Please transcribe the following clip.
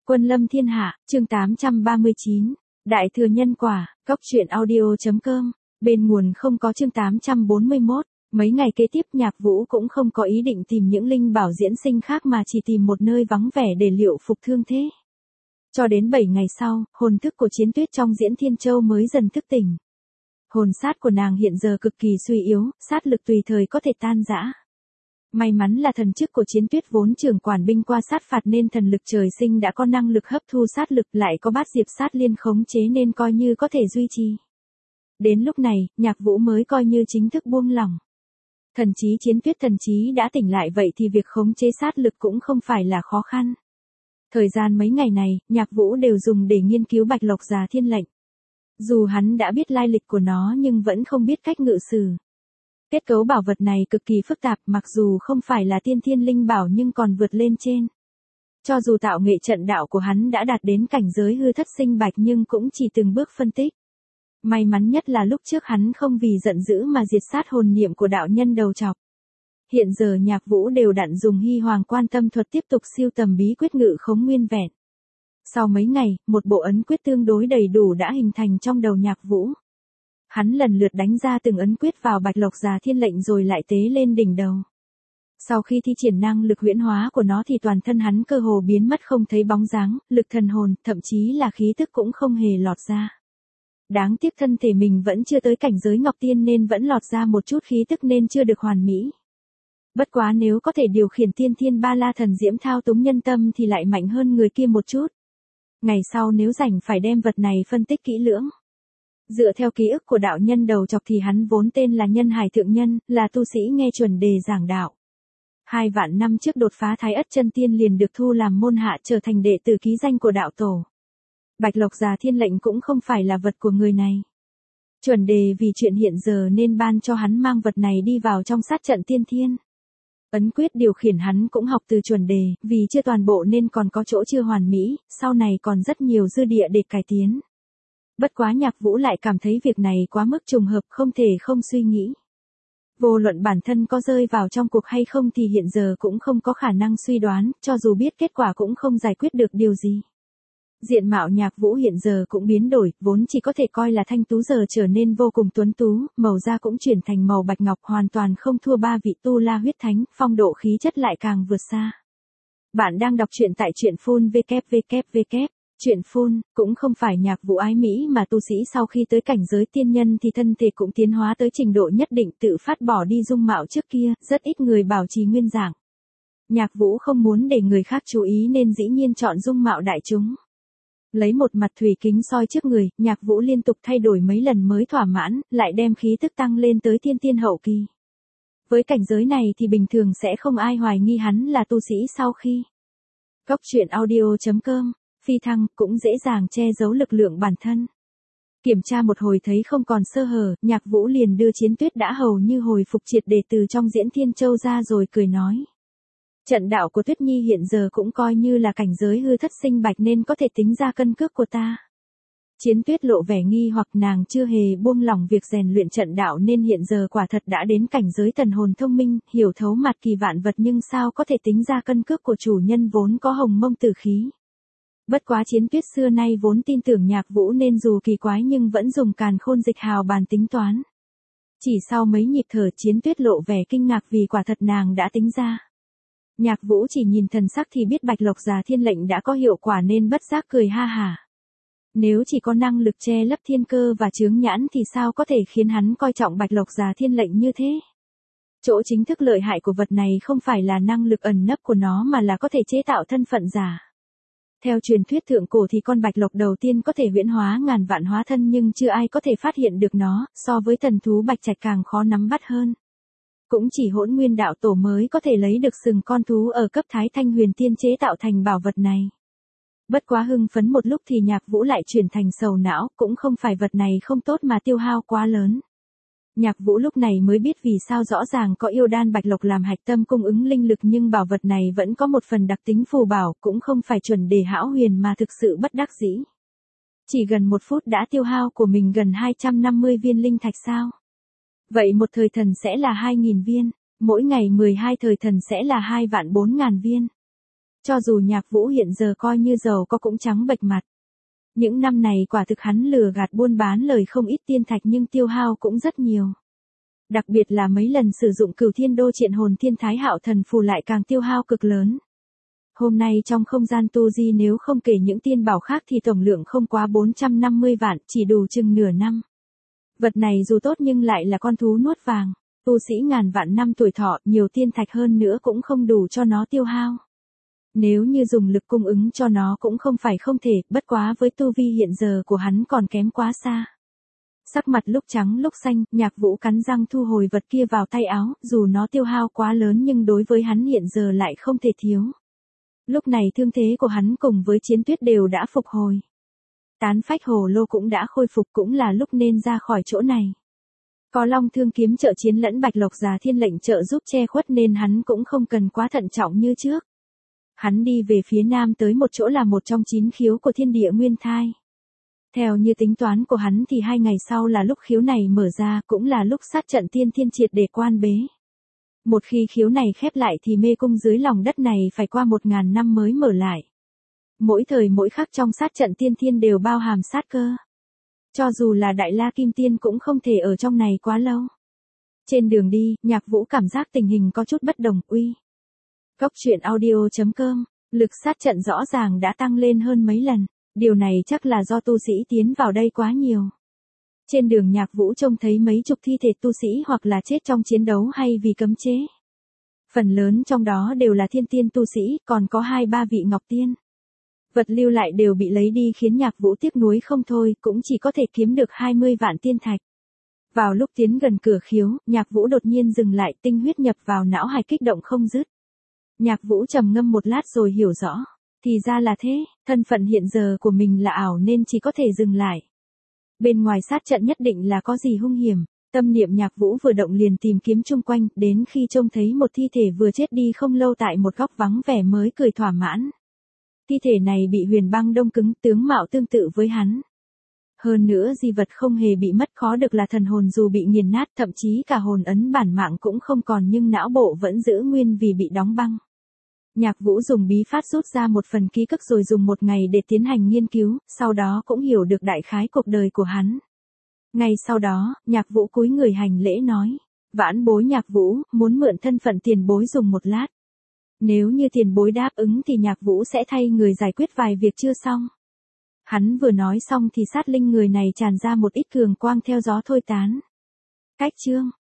Quân lâm thiên hạ, chương 839, Đại thừa nhân quả, Góc truyện audio.com, bên nguồn không có chương 841, mấy ngày kế tiếp Nhạc Vũ cũng không có ý định tìm những linh bảo diễn sinh khác mà chỉ tìm một nơi vắng vẻ để liệu phục thương thế. Cho đến 7 ngày sau, hồn thức của Chiến Tuyết trong Diễn Thiên Châu mới dần thức tỉnh. Hồn sát của nàng hiện giờ cực kỳ suy yếu, sát lực tùy thời có thể tan rã. May mắn là thần chức của Chiến Tuyết vốn trưởng quản binh qua sát phạt nên thần lực trời sinh đã có năng lực hấp thu sát lực, lại có bát diệp sát liên khống chế nên coi như có thể duy trì. Đến lúc này, Nhạc Vũ mới coi như chính thức buông lỏng. Thần trí Chiến Tuyết thần trí đã tỉnh lại vậy thì việc khống chế sát lực cũng không phải là khó khăn. Thời gian mấy ngày này, Nhạc Vũ đều dùng để nghiên cứu Bạch Lộc Già Thiên Lệnh. Dù hắn đã biết lai lịch của nó nhưng vẫn không biết cách ngự sử. Kết cấu bảo vật này cực kỳ phức tạp, mặc dù không phải là tiên thiên linh bảo nhưng còn vượt lên trên. Cho dù tạo nghệ trận đạo của hắn đã đạt đến cảnh giới hư thất sinh bạch nhưng cũng chỉ từng bước phân tích. May mắn nhất là lúc trước hắn không vì giận dữ mà diệt sát hồn niệm của đạo nhân đầu trọc. Hiện giờ Nhạc Vũ đều đặn dùng Hy Hoàng Quan Tâm thuật tiếp tục siêu tầm bí quyết ngự khống nguyên vẹn. Sau mấy ngày, một bộ ấn quyết tương đối đầy đủ đã hình thành trong đầu Nhạc Vũ. Hắn lần lượt đánh ra từng ấn quyết vào Bạch Lộc Già Thiên Lệnh rồi lại tế lên đỉnh đầu. Sau khi thi triển năng lực huyễn hóa của nó thì toàn thân hắn cơ hồ biến mất không thấy bóng dáng, lực thần hồn, thậm chí là khí tức cũng không hề lọt ra. Đáng tiếc thân thể mình vẫn chưa tới cảnh giới Ngọc Tiên nên vẫn lọt ra một chút khí tức nên chưa được hoàn mỹ. Bất quá nếu có thể điều khiển tiên thiên ba la thần diễm thao túng nhân tâm thì lại mạnh hơn người kia một chút. Ngày sau nếu rảnh phải đem vật này phân tích kỹ lưỡng. Dựa theo ký ức của đạo nhân đầu trọc thì hắn vốn tên là Nhân Hải Thượng Nhân, là tu sĩ nghe chuẩn đề giảng đạo. 2 vạn năm trước đột phá Thái Ất Chân Tiên liền được thu làm môn hạ trở thành đệ tử ký danh của đạo tổ. Bạch Lộc Già Thiên Lệnh cũng không phải là vật của người này. Chuẩn đề vì chuyện hiện giờ nên ban cho hắn mang vật này đi vào trong sát trận tiên thiên. Ấn quyết điều khiển hắn cũng học từ chuẩn đề, vì chưa toàn bộ nên còn có chỗ chưa hoàn mỹ, sau này còn rất nhiều dư địa để cải tiến. Bất quá Nhạc Vũ lại cảm thấy việc này quá mức trùng hợp không thể không suy nghĩ. Vô luận bản thân có rơi vào trong cuộc hay không thì hiện giờ cũng không có khả năng suy đoán, cho dù biết kết quả cũng không giải quyết được điều gì. Diện mạo Nhạc Vũ hiện giờ cũng biến đổi, vốn chỉ có thể coi là thanh tú giờ trở nên vô cùng tuấn tú, màu da cũng chuyển thành màu bạch ngọc hoàn toàn không thua 3 vị tu la huyết thánh, phong độ khí chất lại càng vượt xa. Bạn đang đọc truyện tại truyện phun www. Chuyện phun, cũng không phải Nhạc Vũ ái mỹ mà tu sĩ sau khi tới cảnh giới tiên nhân thì thân thể cũng tiến hóa tới trình độ nhất định tự phát bỏ đi dung mạo trước kia, rất ít người bảo trì nguyên dạng. Nhạc Vũ không muốn để người khác chú ý nên dĩ nhiên chọn dung mạo đại chúng. Lấy một mặt thủy kính soi trước người, Nhạc Vũ liên tục thay đổi mấy lần mới thỏa mãn, lại đem khí tức tăng lên tới tiên tiên hậu kỳ. Với cảnh giới này thì bình thường sẽ không ai hoài nghi hắn là tu sĩ sau khi. Góc truyện audio.com, phi thăng cũng dễ dàng che giấu lực lượng bản thân. Kiểm tra một hồi thấy không còn sơ hở, Nhạc Vũ liền đưa Chiến Tuyết đã hầu như hồi phục triệt để từ trong Diễn Thiên Châu ra rồi cười nói. Trận đạo của Tuyết Nhi hiện giờ cũng coi như là cảnh giới hư thất sinh bạch nên có thể tính ra cân cước của ta. Chiến Tuyết lộ vẻ nghi hoặc nàng chưa hề buông lỏng việc rèn luyện trận đạo nên hiện giờ quả thật đã đến cảnh giới thần hồn thông minh, hiểu thấu mặt kỳ vạn vật nhưng sao có thể tính ra cân cước của chủ nhân vốn có hồng mông tử khí. Bất quá Chiến Tuyết xưa nay vốn tin tưởng Nhạc Vũ nên dù kỳ quái nhưng vẫn dùng càn khôn dịch hào bàn tính toán. Chỉ sau mấy nhịp thở Chiến Tuyết lộ vẻ kinh ngạc vì quả thật nàng đã tính ra. Nhạc Vũ chỉ nhìn thần sắc thì biết Bạch Lộc Già Thiên Lệnh đã có hiệu quả nên bất giác cười ha hả. Nếu chỉ có năng lực che lấp thiên cơ và chướng nhãn thì sao có thể khiến hắn coi trọng Bạch Lộc Già Thiên Lệnh như thế? Chỗ chính thức lợi hại của vật này không phải là năng lực ẩn nấp của nó mà là có thể chế tạo thân phận giả. Theo truyền thuyết thượng cổ thì con bạch lộc đầu tiên có thể huyễn hóa ngàn vạn hóa thân nhưng chưa ai có thể phát hiện được nó, so với thần thú bạch trạch càng khó nắm bắt hơn. Cũng chỉ Hỗn Nguyên đạo tổ mới có thể lấy được sừng con thú ở cấp Thái Thanh Huyền Tiên chế tạo thành bảo vật này. Bất quá hưng phấn một lúc thì Nhạc Vũ lại chuyển thành sầu não, cũng không phải vật này không tốt mà tiêu hao quá lớn. Nhạc Vũ lúc này mới biết vì sao rõ ràng có yêu đan bạch lộc làm hạch tâm cung ứng linh lực nhưng bảo vật này vẫn có một phần đặc tính phù bảo, cũng không phải chuẩn đề hão huyền mà thực sự bất đắc dĩ. Chỉ gần 1 phút đã tiêu hao của mình gần 250 viên linh thạch sao? Vậy một thời thần sẽ là 2.000 viên, mỗi ngày 12 thời thần sẽ là 2.400.000 viên. Cho dù Nhạc Vũ hiện giờ coi như giàu có cũng trắng bệch mặt. Những năm này quả thực hắn lừa gạt buôn bán lời không ít tiên thạch nhưng tiêu hao cũng rất nhiều. Đặc biệt là mấy lần sử dụng Cửu Thiên Đô Triện Hồn Thiên Thái Hạo Thần Phù lại càng tiêu hao cực lớn. Hôm nay trong không gian tu di nếu không kể những tiên bảo khác thì tổng lượng không quá 450 vạn, chỉ đủ chừng nửa năm. Vật này dù tốt nhưng lại là con thú nuốt vàng. Tu sĩ ngàn vạn năm tuổi thọ, nhiều tiên thạch hơn nữa cũng không đủ cho nó tiêu hao. Nếu như dùng lực cung ứng cho nó cũng không phải không thể, bất quá với tu vi hiện giờ của hắn còn kém quá xa. Sắc mặt lúc trắng lúc xanh, Nhạc Vũ cắn răng thu hồi vật kia vào tay áo, dù nó tiêu hao quá lớn nhưng đối với hắn hiện giờ lại không thể thiếu. Lúc này thương thế của hắn cùng với Chiến Tuyết đều đã phục hồi. Tán phách hồ lô cũng đã khôi phục, cũng là lúc nên ra khỏi chỗ này. Có Long Thương Kiếm trợ chiến lẫn Bạch Lộc Già Thiên lệnh trợ giúp che khuất nên hắn cũng không cần quá thận trọng như trước. Hắn đi về phía nam tới một chỗ là một trong 9 khiếu của thiên địa nguyên thai. Theo như tính toán của hắn thì 2 ngày sau là lúc khiếu này mở ra, cũng là lúc sát trận tiên thiên triệt để quan bế. Một khi khiếu này khép lại thì mê cung dưới lòng đất này phải qua 1000 năm mới mở lại. Mỗi thời mỗi khắc trong sát trận tiên thiên đều bao hàm sát cơ. Cho dù là Đại La Kim Tiên cũng không thể ở trong này quá lâu. Trên đường đi, Nhạc Vũ cảm giác tình hình có chút bất đồng. Cốc truyện audio.com, lực sát trận rõ ràng đã tăng lên hơn mấy lần. Điều này chắc là do tu sĩ tiến vào đây quá nhiều. Trên đường Nhạc Vũ trông thấy mấy chục thi thể tu sĩ hoặc là chết trong chiến đấu hay vì cấm chế. Phần lớn trong đó đều là thiên tiên tu sĩ, còn có 2-3 vị ngọc tiên. Vật lưu lại đều bị lấy đi khiến Nhạc Vũ tiếc nuối không thôi, cũng chỉ có thể kiếm được 20 vạn tiên thạch. Vào lúc tiến gần cửa khiếu, Nhạc Vũ đột nhiên dừng lại, tinh huyết nhập vào não hải kích động không dứt. Nhạc Vũ trầm ngâm một lát rồi hiểu rõ. Thì ra là thế, thân phận hiện giờ của mình là ảo nên chỉ có thể dừng lại. Bên ngoài sát trận nhất định là có gì hung hiểm. Tâm niệm Nhạc Vũ vừa động liền tìm kiếm chung quanh, đến khi trông thấy một thi thể vừa chết đi không lâu tại một góc vắng vẻ mới cười thỏa mãn. Thi thể này bị huyền băng đông cứng, tướng mạo tương tự với hắn. Hơn nữa di vật không hề bị mất, khó được là thần hồn dù bị nghiền nát, thậm chí cả hồn ấn bản mạng cũng không còn nhưng não bộ vẫn giữ nguyên vì bị đóng băng. Nhạc Vũ dùng bí pháp rút ra một phần ký ức rồi dùng 1 ngày để tiến hành nghiên cứu, sau đó cũng hiểu được đại khái cuộc đời của hắn. Ngay sau đó, Nhạc Vũ cúi người hành lễ nói, vãn bối Nhạc Vũ, muốn mượn thân phận tiền bối dùng một lát. Nếu như tiền bối đáp ứng thì Nhạc Vũ sẽ thay người giải quyết vài việc chưa xong. Hắn vừa nói xong thì sát linh người này tràn ra một ít cường quang theo gió thôi tán. Cách chương